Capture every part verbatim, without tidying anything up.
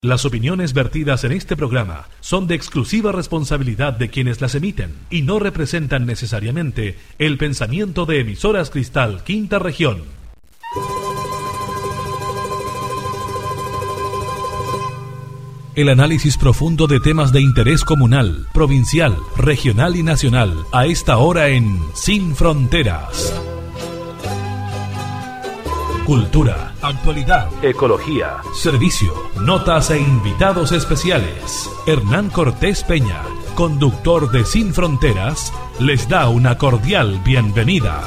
Las opiniones vertidas en este programa son de exclusiva responsabilidad de quienes las emiten y no representan necesariamente el pensamiento de Emisoras Cristal Quinta Región. El análisis profundo de temas de interés comunal, provincial, regional y nacional a esta hora en Sin Fronteras. Cultura, actualidad, ecología, servicio, notas e invitados especiales. Hernán Cortés Peña, conductor de Sin Fronteras, les da una cordial bienvenida.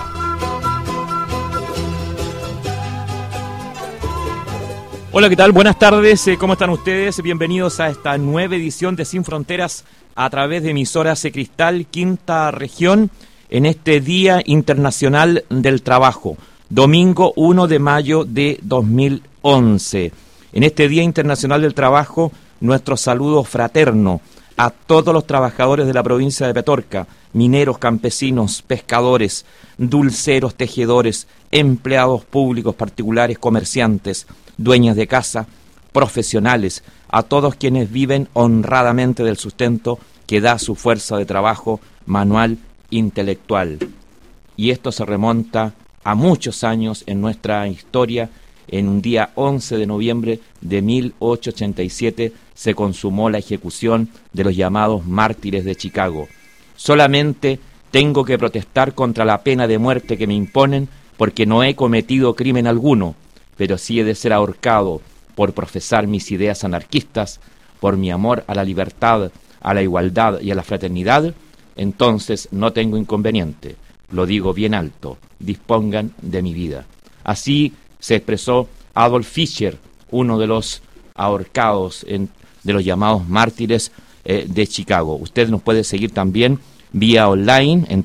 Hola, ¿qué tal? Buenas tardes, ¿cómo están ustedes? Bienvenidos a esta nueva edición de Sin Fronteras a través de Emisoras Cristal Quinta Región en este Día Internacional del Trabajo. Domingo uno de mayo de dos mil once. En este Día Internacional del Trabajo, nuestro saludo fraterno a todos los trabajadores de la provincia de Petorca, mineros, campesinos, pescadores, dulceros, tejedores, empleados públicos, particulares, comerciantes, dueñas de casa, profesionales, a todos quienes viven honradamente del sustento que da su fuerza de trabajo manual, intelectual. Y esto se remonta a muchos años en nuestra historia. En un día once de noviembre de mil ochocientos ochenta y siete se consumó la ejecución de los llamados mártires de Chicago. Solamente tengo que protestar contra la pena de muerte que me imponen porque no he cometido crimen alguno, pero sí he de ser ahorcado por profesar mis ideas anarquistas, por mi amor a la libertad, a la igualdad y a la fraternidad. Entonces no tengo inconveniente. Lo digo bien alto, dispongan de mi vida. Así se expresó Adolf Fischer, uno de los ahorcados en, de los llamados mártires eh, de Chicago. Usted nos puede seguir también vía online en